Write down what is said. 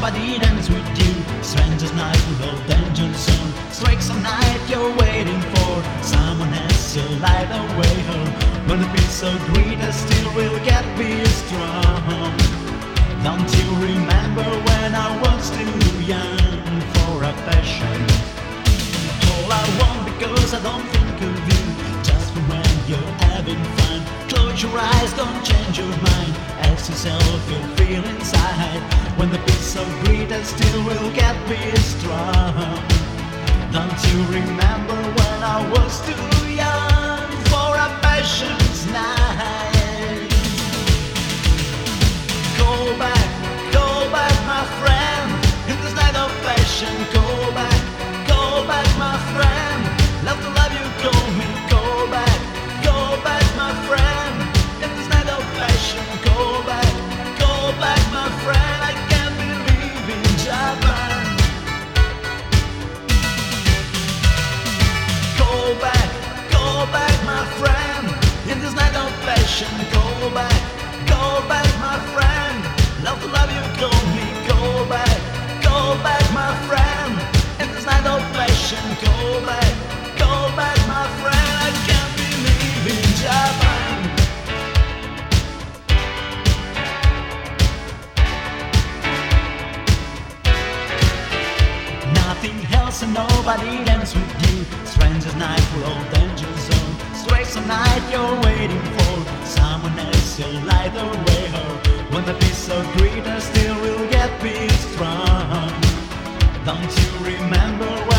nobody dance with you. Strangers night will hold danger zone. Strikes a night you're waiting for. Someone has to light away her. When the peace so great, I still will get be strong. Don't you remember when I was too young for a passion? All I want because I don't think of you. Just for when you're having fun. Close your eyes, don't change your mind. Ask yourself you'll feel inside. When the peace so great, I still will get be strong. Don't you remember when I was too young for a passion's night? Go back, my friend, in this night of passion. Go back, my friend. Love to love you, call me. Go back, my friend, in this night of passion. Go back, my friend. I can't believe in Japan. Go back, my friend, in this night of passion. Go back, my friend. Love to love you, call me. Go back, my friend, in this night of passion. Go back, my friend. I can't believe in Japan. Nothing else and nobody dance with you. Strangers night for all danger zone. Strikes a night you're waiting for. Someone else will light away her. When the peace so great, I still will get be strong. Don't you remember when